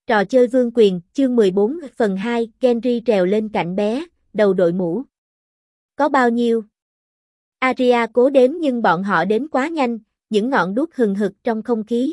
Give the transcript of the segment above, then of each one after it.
Trò chơi vương quyền, chương 14 phần 2, Gendry trèo lên cạnh bé, đầu đội mũ. Có bao nhiêu? Arya cố đếm nhưng bọn họ đếm quá nhanh, những ngọn đuốc hừng hực trong không khí.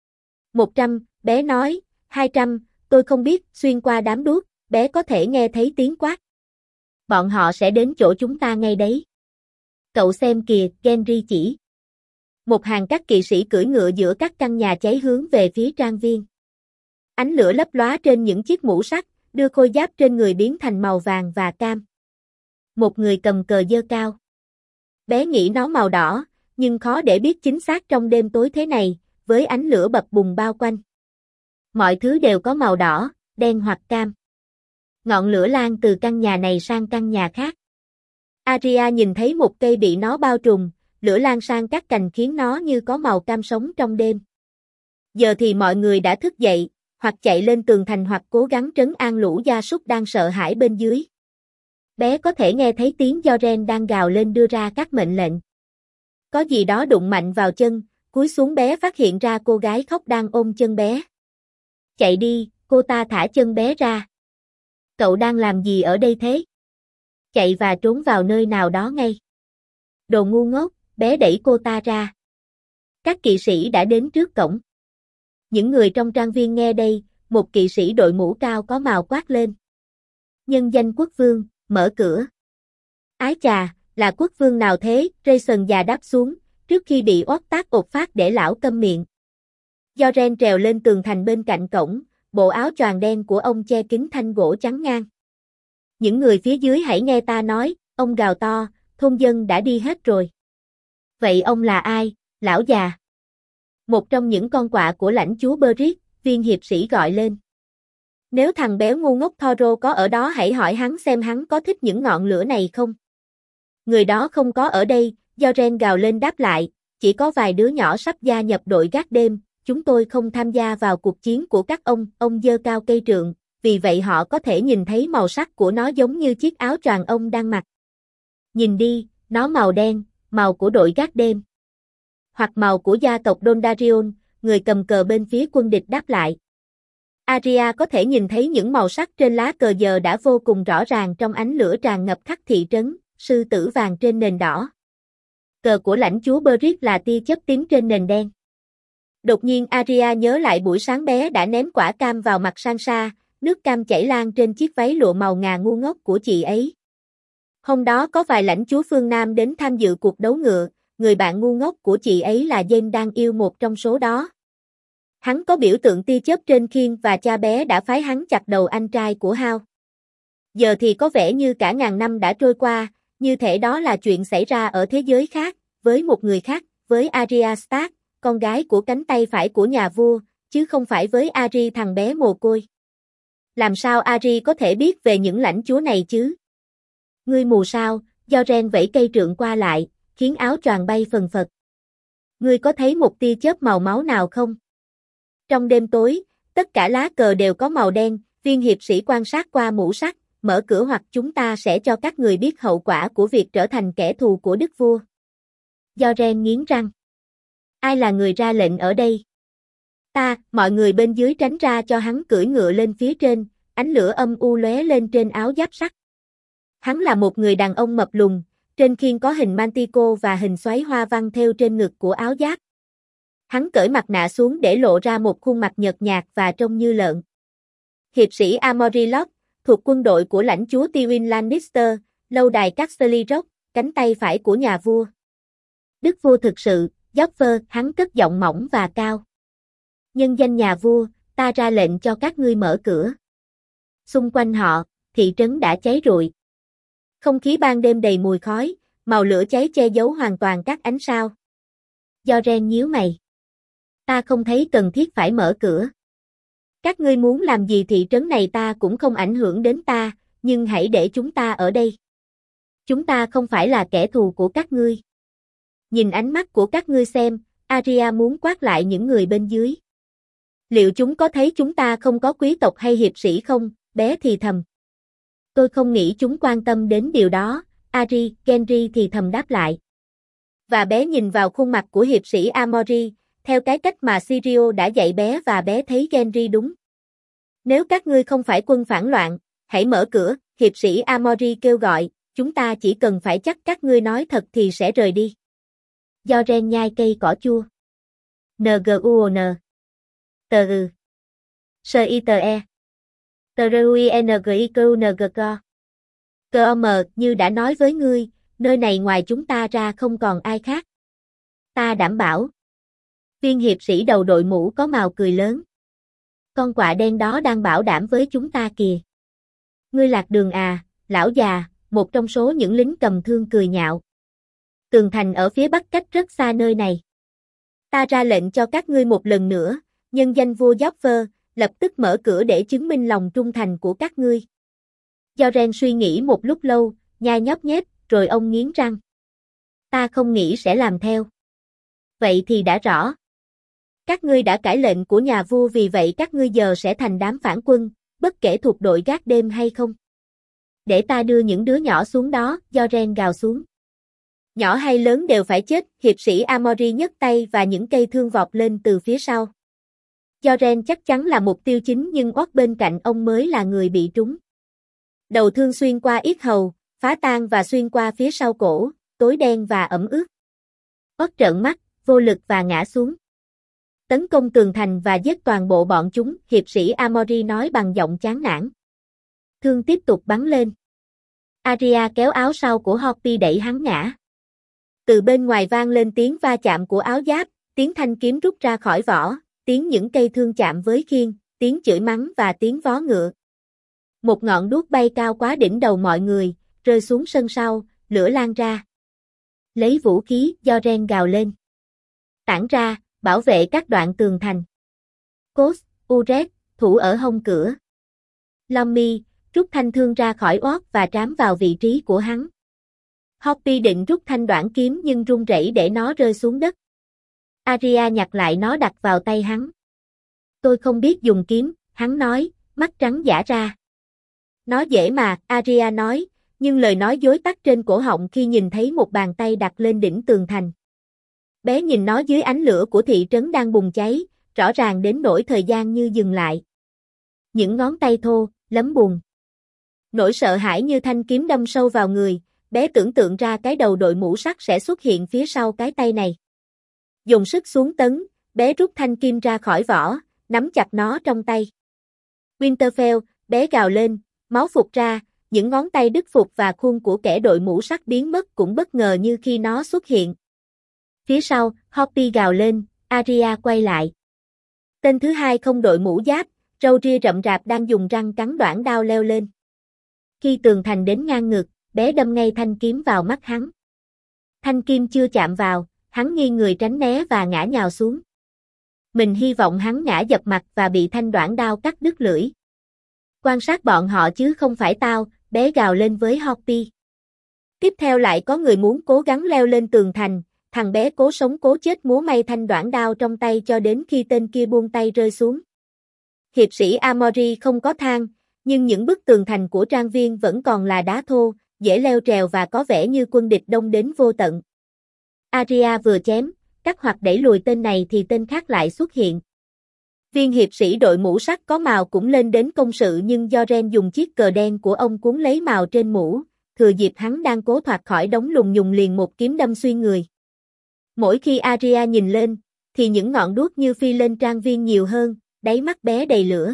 100, bé nói, 200, tôi không biết, xuyên qua đám đuốc, bé có thể nghe thấy tiếng quát. Bọn họ sẽ đến chỗ chúng ta ngay đấy. Cậu xem kìa, Gendry chỉ. Một hàng các kỵ sĩ cưỡi ngựa giữa các căn nhà cháy hướng về phía trang viên. Ánh lửa lấp lóa trên những chiếc mũ sắt, đưa khôi giáp trên người biến thành màu vàng và cam. Một người cầm cờ giơ cao. Bé nghĩ nó màu đỏ, nhưng khó để biết chính xác trong đêm tối thế này, với ánh lửa bập bùng bao quanh. Mọi thứ đều có màu đỏ, đen hoặc cam. Ngọn lửa lan từ căn nhà này sang căn nhà khác. Arya nhìn thấy một cây bị nó bao trùm, lửa lan sang các cành khiến nó như có màu cam sống trong đêm. Giờ thì mọi người đã thức dậy, hoặc chạy lên tường thành hoặc cố gắng trấn an lũ gia súc đang sợ hãi bên dưới. Bé có thể nghe thấy tiếng Yoren đang gào lên đưa ra các mệnh lệnh. Có gì đó đụng mạnh vào chân, cúi xuống bé phát hiện ra cô gái khóc đang ôm chân bé. Chạy đi, cô ta thả chân bé ra. Cậu đang làm gì ở đây thế? Chạy và trốn vào nơi nào đó ngay. Đồ ngu ngốc, bé đẩy cô ta ra. Các kỵ sĩ đã đến trước cổng. Những người trong trang viên nghe đây, một kỵ sĩ đội mũ cao có màu quát lên. Nhân danh quốc vương, mở cửa. Ái chà, là quốc vương nào thế? Jason già đáp xuống, trước khi bị oát tác ột phát để lão câm miệng. Yoren trèo lên tường thành bên cạnh cổng, bộ áo choàng đen của ông che kín thanh gỗ chắn ngang. Những người phía dưới hãy nghe ta nói, ông gào to, thôn dân đã đi hết rồi. Vậy ông là ai, lão già? Một trong những con quạ của lãnh chúa Beric, viên hiệp sĩ gọi lên. Nếu thằng béo ngu ngốc Thoro có ở đó hãy hỏi hắn xem hắn có thích những ngọn lửa này không. Người đó không có ở đây, Yoren gào lên đáp lại, chỉ có vài đứa nhỏ sắp gia nhập đội gác đêm, chúng tôi không tham gia vào cuộc chiến của các ông giơ cao cây trượng, vì vậy họ có thể nhìn thấy màu sắc của nó giống như chiếc áo choàng ông đang mặc. Nhìn đi, nó màu đen, màu của đội gác đêm. Hoặc màu của gia tộc Dondarrion, người cầm cờ bên phía quân địch đáp lại. Arya có thể nhìn thấy những màu sắc trên lá cờ giờ đã vô cùng rõ ràng trong ánh lửa tràn ngập khắp thị trấn, sư tử vàng trên nền đỏ. Cờ của lãnh chúa Beric là tia chớp tím trên nền đen. Đột nhiên Arya nhớ lại buổi sáng bé đã ném quả cam vào mặt Sansa, nước cam chảy lan trên chiếc váy lụa màu ngà ngu ngốc của chị ấy. Hôm đó có vài lãnh chúa phương Nam đến tham dự cuộc đấu ngựa, người bạn ngu ngốc của chị ấy là Jaime đang yêu một trong số đó. Hắn có biểu tượng tia chớp trên khiên và cha bé đã phái hắn chặt đầu anh trai của Hao. Giờ thì có vẻ như cả ngàn năm đã trôi qua, như thể đó là chuyện xảy ra ở thế giới khác, với một người khác, với Arya Stark, con gái của cánh tay phải của nhà vua, chứ không phải với Arya thằng bé mồ côi. Làm sao Arya có thể biết về những lãnh chúa này chứ? Ngươi mù sao? Yoren vẫy cây trượng qua lại, khiến áo choàng bay phần phật. Ngươi có thấy một tia chớp màu máu nào không? Trong đêm tối, tất cả lá cờ đều có màu đen, viên hiệp sĩ quan sát qua mũ sắt, mở cửa hoặc chúng ta sẽ cho các người biết hậu quả của việc trở thành kẻ thù của đức vua. Yoren nghiến răng. Ai là người ra lệnh ở đây? Ta, mọi người bên dưới tránh ra cho hắn cưỡi ngựa lên phía trên, ánh lửa âm u lóe lên trên áo giáp sắt. Hắn là một người đàn ông mập lùn, trên khiên có hình mantico và hình xoáy hoa văn thêu trên ngực của áo giáp. Hắn cởi mặt nạ xuống để lộ ra một khuôn mặt nhợt nhạt và trông như lợn. Hiệp sĩ Amory Locke, thuộc quân đội của lãnh chúa Tywin Lannister, lâu đài Casterly Rock, cánh tay phải của nhà vua. Đức vua thực sự, Joffrey, hắn cất giọng mỏng và cao. Nhân danh nhà vua, ta ra lệnh cho các ngươi mở cửa. Xung quanh họ, thị trấn đã cháy rụi. Không khí ban đêm đầy mùi khói, màu lửa cháy che giấu hoàn toàn các ánh sao. Yoren nhíu mày. Ta không thấy cần thiết phải mở cửa. Các ngươi muốn làm gì thị trấn này ta cũng không ảnh hưởng đến ta, nhưng hãy để chúng ta ở đây. Chúng ta không phải là kẻ thù của các ngươi. Nhìn ánh mắt của các ngươi xem, Arya muốn quát lại những người bên dưới. Liệu chúng có thấy chúng ta không có quý tộc hay hiệp sĩ không? Bé thì thầm. Tôi không nghĩ chúng quan tâm đến điều đó, Gendry thì thầm đáp lại. Và bé nhìn vào khuôn mặt của hiệp sĩ Amory, theo cái cách mà Syrio đã dạy bé và bé thấy Gendry đúng. Nếu các ngươi không phải quân phản loạn, hãy mở cửa, hiệp sĩ Amory kêu gọi, chúng ta chỉ cần phải chắc các ngươi nói thật thì sẽ rời đi. Yoren nhai cây cỏ chua. NGUON. Tờ ư. Sơ y tờ e. Tờ rui NGIQNGCO. COM, như đã nói với ngươi, nơi này ngoài chúng ta ra không còn ai khác. Ta đảm bảo. Viên hiệp sĩ đầu đội mũ có màu cười lớn. Con quạ đen đó đang bảo đảm với chúng ta kìa. Ngươi lạc đường à, lão già, một trong số những lính cầm thương cười nhạo. Tường thành ở phía bắc cách rất xa nơi này. Ta ra lệnh cho các ngươi một lần nữa, nhân danh vua Joffre, lập tức mở cửa để chứng minh lòng trung thành của các ngươi. Yoren suy nghĩ một lúc lâu, nhai nhóp nhép, rồi ông nghiến răng. Ta không nghĩ sẽ làm theo. Vậy thì đã rõ. Các ngươi đã cãi lệnh của nhà vua vì vậy các ngươi giờ sẽ thành đám phản quân, bất kể thuộc đội gác đêm hay không. Để ta đưa những đứa nhỏ xuống đó, Yoren gào xuống. Nhỏ hay lớn đều phải chết, hiệp sĩ Amory nhấc tay và những cây thương vọt lên từ phía sau. Yoren chắc chắn là mục tiêu chính nhưng Oak bên cạnh ông mới là người bị trúng. Đầu thương xuyên qua yết hầu, phá tan và xuyên qua phía sau cổ, tối đen và ẩm ướt. Oak trợn mắt, vô lực và ngã xuống. Tấn công tường thành và giết toàn bộ bọn chúng, hiệp sĩ Amory nói bằng giọng chán nản. Thương tiếp tục bắn lên. Arya kéo áo sau của Hoppy đẩy hắn ngã. Từ bên ngoài vang lên tiếng va chạm của áo giáp, tiếng thanh kiếm rút ra khỏi vỏ, tiếng những cây thương chạm với khiên, tiếng chửi mắng và tiếng vó ngựa. Một ngọn đuốc bay cao quá đỉnh đầu mọi người, rơi xuống sân sau, lửa lan ra. Lấy vũ khí, Yoren gào lên. Tản ra, bảo vệ các đoạn tường thành. Cốt, Uret, thủ ở hông cửa. Lommy, rút thanh thương ra khỏi Oak và trám vào vị trí của hắn. Hoppy định rút thanh đoạn kiếm nhưng run rẩy để nó rơi xuống đất. Arya nhặt lại nó đặt vào tay hắn. Tôi không biết dùng kiếm, hắn nói, mắt trắng dã ra. Nó dễ mà, Arya nói, nhưng lời nói dối tắt trên cổ họng khi nhìn thấy một bàn tay đặt lên đỉnh tường thành. Bé nhìn nó dưới ánh lửa của thị trấn đang bùng cháy, rõ ràng đến nỗi thời gian như dừng lại. Những ngón tay thô, lấm bùn. Nỗi sợ hãi như thanh kiếm đâm sâu vào người, bé tưởng tượng ra cái đầu đội mũ sắt sẽ xuất hiện phía sau cái tay này. Dùng sức xuống tấn, bé rút thanh kim ra khỏi vỏ, nắm chặt nó trong tay. Winterfell, bé gào lên, máu phụt ra, những ngón tay đứt phụt và khuôn của kẻ đội mũ sắt biến mất cũng bất ngờ như khi nó xuất hiện. Phía sau, Hoppy gào lên, Arya quay lại. Tên thứ hai không đội mũ giáp, râu ria rậm rạp đang dùng răng cắn đoạn đao leo lên. Khi tường thành đến ngang ngực, bé đâm ngay thanh kiếm vào mắt hắn. Thanh kim chưa chạm vào, hắn nghiêng người tránh né và ngã nhào xuống. Mình hy vọng hắn ngã dập mặt và bị thanh đoạn đao cắt đứt lưỡi. Quan sát bọn họ chứ không phải tao, bé gào lên với Hoppy. Tiếp theo lại có người muốn cố gắng leo lên tường thành, thằng bé cố sống cố chết múa may thanh đoạn đao trong tay cho đến khi tên kia buông tay rơi xuống. Hiệp sĩ Amory không có thang, nhưng những bức tường thành của trang viên vẫn còn là đá thô, dễ leo trèo và có vẻ như quân địch đông đến vô tận. Arya vừa chém, cắt hoặc đẩy lùi tên này thì tên khác lại xuất hiện. Viên hiệp sĩ đội mũ sắt có màu cũng lên đến công sự nhưng Yoren dùng chiếc cờ đen của ông cuốn lấy màu trên mũ, thừa dịp hắn đang cố thoát khỏi đống lùng nhùng liền một kiếm đâm xuyên người. Mỗi khi Arya nhìn lên, thì những ngọn đuốc như phi lên trang viên nhiều hơn, đáy mắt bé đầy lửa.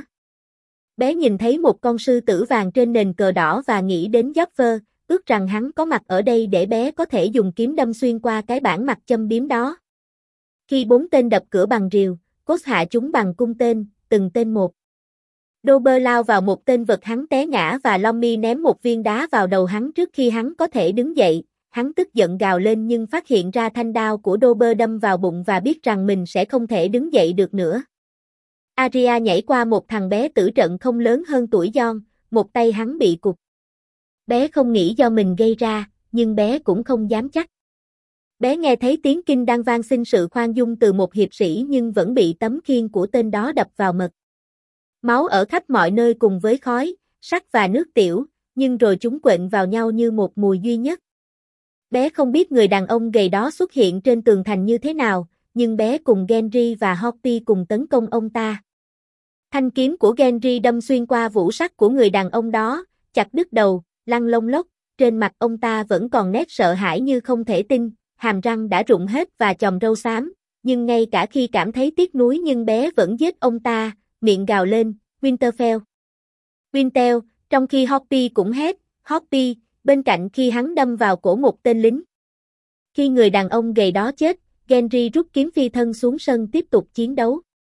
Bé nhìn thấy một con sư tử vàng trên nền cờ đỏ và nghĩ đến Joffre, ước rằng hắn có mặt ở đây để bé có thể dùng kiếm đâm xuyên qua cái bản mặt châm biếm đó. Khi 4 tên đập cửa bằng rìu, Cốt hạ chúng bằng cung tên, từng tên một. Dober lao vào một tên vật hắn té ngã và Lommy ném một viên đá vào đầu hắn trước khi hắn có thể đứng dậy. Hắn tức giận gào lên nhưng phát hiện ra thanh đao của Dober đâm vào bụng và biết rằng mình sẽ không thể đứng dậy được nữa. Arya nhảy qua một thằng bé tử trận không lớn hơn tuổi Jon, một tay hắn bị cụt. Bé không nghĩ do mình gây ra, nhưng bé cũng không dám chắc. Bé nghe thấy tiếng kinh đang van xin sự khoan dung từ một hiệp sĩ nhưng vẫn bị tấm khiên của tên đó đập vào mật. Máu ở khắp mọi nơi cùng với khói, sắt và nước tiểu, nhưng rồi chúng quện vào nhau như một mùi duy nhất. Bé không biết người đàn ông gầy đó xuất hiện trên tường thành như thế nào, nhưng bé cùng Gendry và Hoppy cùng tấn công ông ta. Thanh kiếm của Genry đâm xuyên qua vũ sắc của người đàn ông đó, chặt đứt đầu, lăn lông lốc, trên mặt ông ta vẫn còn nét sợ hãi như không thể tin, hàm răng đã rụng hết và chòm râu xám, nhưng ngay cả khi cảm thấy tiếc nuối nhưng bé vẫn giết ông ta, miệng gào lên, Winterfell. Winterfell, trong khi Hoppy cũng hét, Hoppy, bên cạnh khi hắn đâm vào cổ một tên lính. Khi người đàn ông gầy đó chết, Gendry rút kiếm phi thân xuống sân tiếp tục chiến đấu.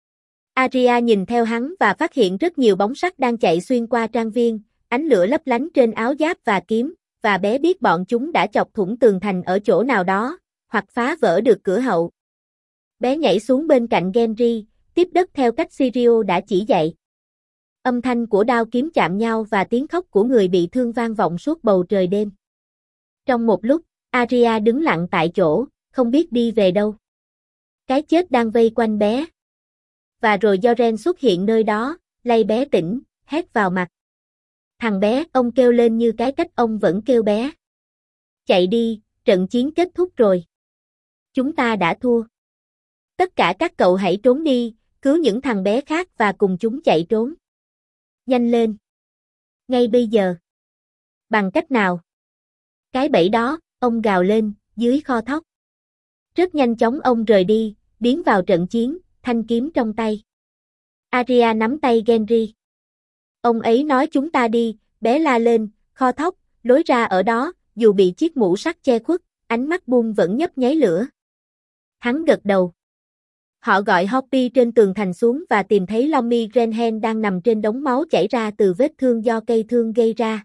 Arya nhìn theo hắn và phát hiện rất nhiều bóng sắt đang chạy xuyên qua trang viên, ánh lửa lấp lánh trên áo giáp và kiếm, và bé biết bọn chúng đã chọc thủng tường thành ở chỗ nào đó, hoặc phá vỡ được cửa hậu. Bé nhảy xuống bên cạnh Gendry, tiếp đất theo cách Syrio đã chỉ dạy. Âm thanh của đao kiếm chạm nhau và tiếng khóc của người bị thương vang vọng suốt bầu trời đêm. Trong một lúc, Arya đứng lặng tại chỗ, không biết đi về đâu. Cái chết đang vây quanh bé. Và rồi Yoren xuất hiện nơi đó, lay bé tỉnh, hét vào mặt. Thằng bé, ông kêu lên như cái cách ông vẫn kêu bé. Chạy đi, trận chiến kết thúc rồi. Chúng ta đã thua. Tất cả các cậu hãy trốn đi, cứu những thằng bé khác và cùng chúng chạy trốn. Nhanh lên. Ngay bây giờ. Bằng cách nào? Cái bẫy đó, ông gào lên, dưới kho thóc. Rất nhanh chóng ông rời đi, biến vào trận chiến, thanh kiếm trong tay. Arya nắm tay Gendry. Ông ấy nói chúng ta đi, bé la lên, kho thóc, lối ra ở đó, dù bị chiếc mũ sắt che khuất, ánh mắt Bull vẫn nhấp nháy lửa. Hắn gật đầu. Họ gọi Hoppy trên tường thành xuống và tìm thấy Lomi Grenhen đang nằm trên đống máu chảy ra từ vết thương do cây thương gây ra.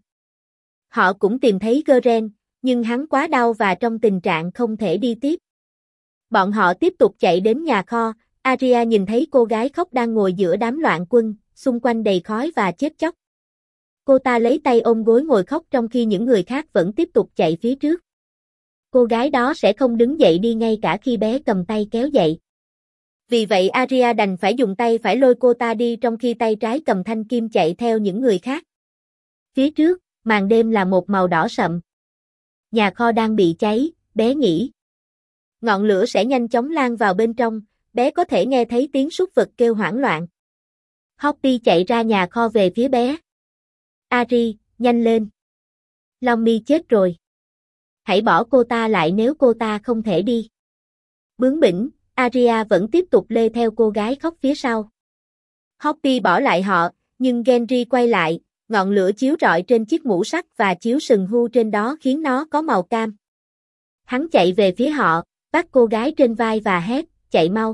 Họ cũng tìm thấy Geren, nhưng hắn quá đau và trong tình trạng không thể đi tiếp. Bọn họ tiếp tục chạy đến nhà kho, Arya nhìn thấy cô gái khóc đang ngồi giữa đám loạn quân, xung quanh đầy khói và chết chóc. Cô ta lấy tay ôm gối ngồi khóc trong khi những người khác vẫn tiếp tục chạy phía trước. Cô gái đó sẽ không đứng dậy đi ngay cả khi bé cầm tay kéo dậy. Vì vậy Arya đành phải dùng tay phải lôi cô ta đi trong khi tay trái cầm thanh kim chạy theo những người khác. Phía trước, màn đêm là một màu đỏ sậm. Nhà kho đang bị cháy, bé nghĩ. Ngọn lửa sẽ nhanh chóng lan vào bên trong, bé có thể nghe thấy tiếng súc vật kêu hoảng loạn. Hoppy chạy ra nhà kho về phía bé. Ari, nhanh lên. Lomi chết rồi. Hãy bỏ cô ta lại nếu cô ta không thể đi. Bướng bỉnh, Arya vẫn tiếp tục lê theo cô gái khóc phía sau. Hoppy bỏ lại họ, nhưng Gendry quay lại, ngọn lửa chiếu rọi trên chiếc mũ sắt và chiếu sừng hưu trên đó khiến nó có màu cam. Hắn chạy về phía họ, vác cô gái trên vai và hét, chạy mau.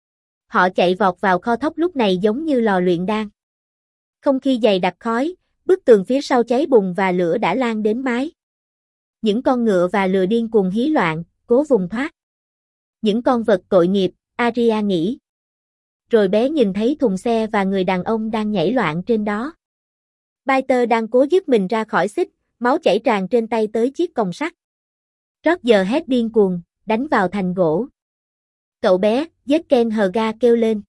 Họ chạy vọt vào kho thóc lúc này giống như lò luyện đan. Không khí dày đặc khói, bức tường phía sau cháy bùng và lửa đã lan đến mái. Những con ngựa và lừa điên cuồng hí loạn, cố vùng thoát. Những con vật tội nghiệp, Arya nghĩ. Rồi bé nhìn thấy thùng xe và người đàn ông đang nhảy loạn trên đó. Peter đang cố giúp mình ra khỏi xích, máu chảy tràn trên tay tới chiếc còng sắt. Roger hét điên cuồng, đánh vào thành gỗ. Cậu bé, Jaqen Hga kêu lên.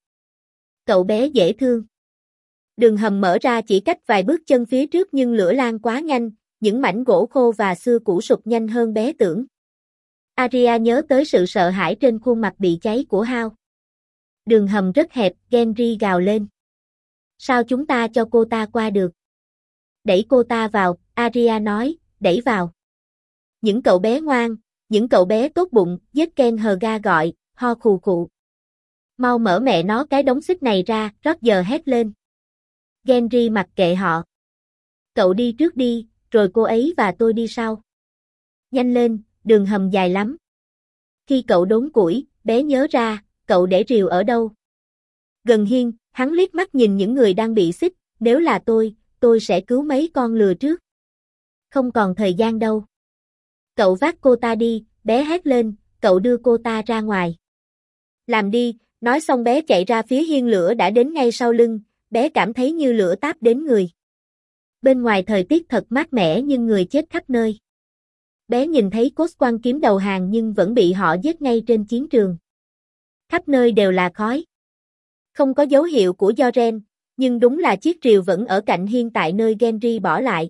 Cậu bé dễ thương. Đường hầm mở ra chỉ cách vài bước chân phía trước nhưng lửa lan quá nhanh, những mảnh gỗ khô và xưa cũ sụp nhanh hơn bé tưởng. Arya nhớ tới sự sợ hãi trên khuôn mặt bị cháy của Hao. Đường hầm rất hẹp, Gendry gào lên. Sao chúng ta cho cô ta qua được? Đẩy cô ta vào, Arya nói, đẩy vào. Những cậu bé ngoan, những cậu bé tốt bụng, Jaqen Hga gọi, ho khù khụ. Mau mở mẹ nó cái đống xích này ra, Roger hét lên. Gendry mặc kệ họ. Cậu đi trước đi, rồi cô ấy và tôi đi sau. Nhanh lên, đường hầm dài lắm. Khi cậu đốn củi, bé nhớ ra, cậu để rìu ở đâu? Gần hiên, hắn liếc mắt nhìn những người đang bị xích, nếu là tôi sẽ cứu mấy con lừa trước. Không còn thời gian đâu. Cậu vác cô ta đi, bé hét lên, cậu đưa cô ta ra ngoài. Làm đi, nói xong bé chạy ra phía hiên lửa đã đến ngay sau lưng, bé cảm thấy như lửa táp đến người. Bên ngoài thời tiết thật mát mẻ nhưng người chết khắp nơi. Bé nhìn thấy cốt quăng kiếm đầu hàng nhưng vẫn bị họ giết ngay trên chiến trường. Khắp nơi đều là khói. Không có dấu hiệu của Yoren, nhưng đúng là chiếc rìu vẫn ở cạnh hiên tại nơi Gendry bỏ lại.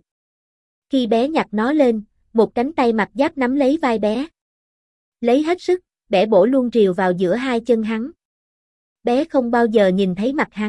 Khi bé nhặt nó lên, một cánh tay mặc giáp nắm lấy vai bé. Lấy hết sức, bẻ bổ luôn rìu vào giữa hai chân hắn. Bé không bao giờ nhìn thấy mặt hắn,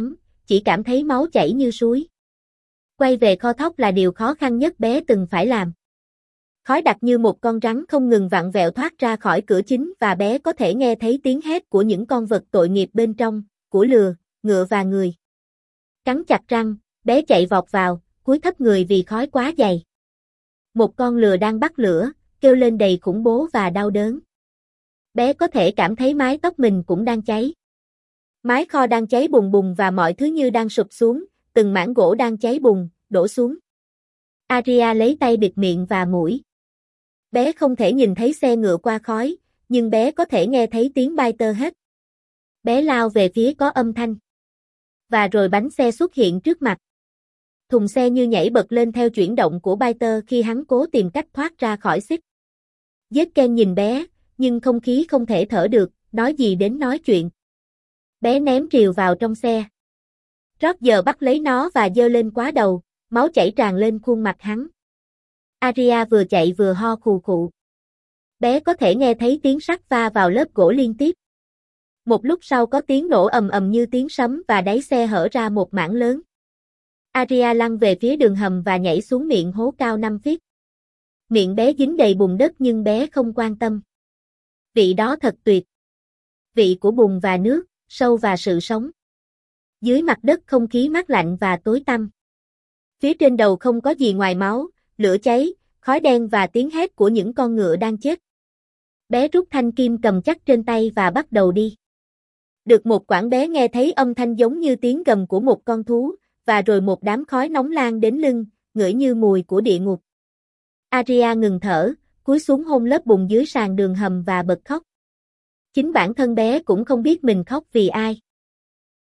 chỉ cảm thấy máu chảy như suối. Quay về kho thóc là điều khó khăn nhất bé từng phải làm. Khói đặc như một con rắn không ngừng vặn vẹo thoát ra khỏi cửa chính và bé có thể nghe thấy tiếng hét của những con vật tội nghiệp bên trong, của lừa, ngựa và người. Cắn chặt răng, bé chạy vọt vào, cúi thấp người vì khói quá dày. Một con lừa đang bắt lửa, kêu lên đầy khủng bố và đau đớn. Bé có thể cảm thấy mái tóc mình cũng đang cháy. Mái kho đang cháy bùng bùng và mọi thứ như đang sụp xuống, từng mảng gỗ đang cháy bùng, đổ xuống. Aria lấy tay bịt miệng và mũi. Bé không thể nhìn thấy xe ngựa qua khói, nhưng bé có thể nghe thấy tiếng bay tơ hết. Bé lao về phía có âm thanh. Và rồi bánh xe xuất hiện trước mặt. Thùng xe như nhảy bật lên theo chuyển động của Peter khi hắn cố tìm cách thoát ra khỏi xích. Ken nhìn bé, nhưng không khí không thể thở được, nói gì đến nói chuyện. Bé ném rìu vào trong xe. Roger bắt lấy nó và giơ lên quá đầu, máu chảy tràn lên khuôn mặt hắn. Aria vừa chạy vừa ho khù khụ. Bé có thể nghe thấy tiếng sắt va vào lớp gỗ liên tiếp. Một lúc sau có tiếng nổ ầm ầm như tiếng sấm và đáy xe hở ra một mảng lớn. Aria lăn về phía đường hầm và nhảy xuống miệng hố cao 5 feet. Miệng bé dính đầy bùn đất nhưng bé không quan tâm. Vị đó thật tuyệt. Vị của bùn và nước, sâu và sự sống. Dưới mặt đất không khí mát lạnh và tối tăm. Phía trên đầu không có gì ngoài máu, lửa cháy, khói đen và tiếng hét của những con ngựa đang chết. Bé rút thanh kim cầm chắc trên tay và bắt đầu đi. Được một quãng bé nghe thấy âm thanh giống như tiếng gầm của một con thú, và rồi một đám khói nóng lan đến lưng, ngửi như mùi của địa ngục. Aria ngừng thở, cúi xuống hôn lớp bùn dưới sàn đường hầm và bật khóc. Chính bản thân bé cũng không biết mình khóc vì ai.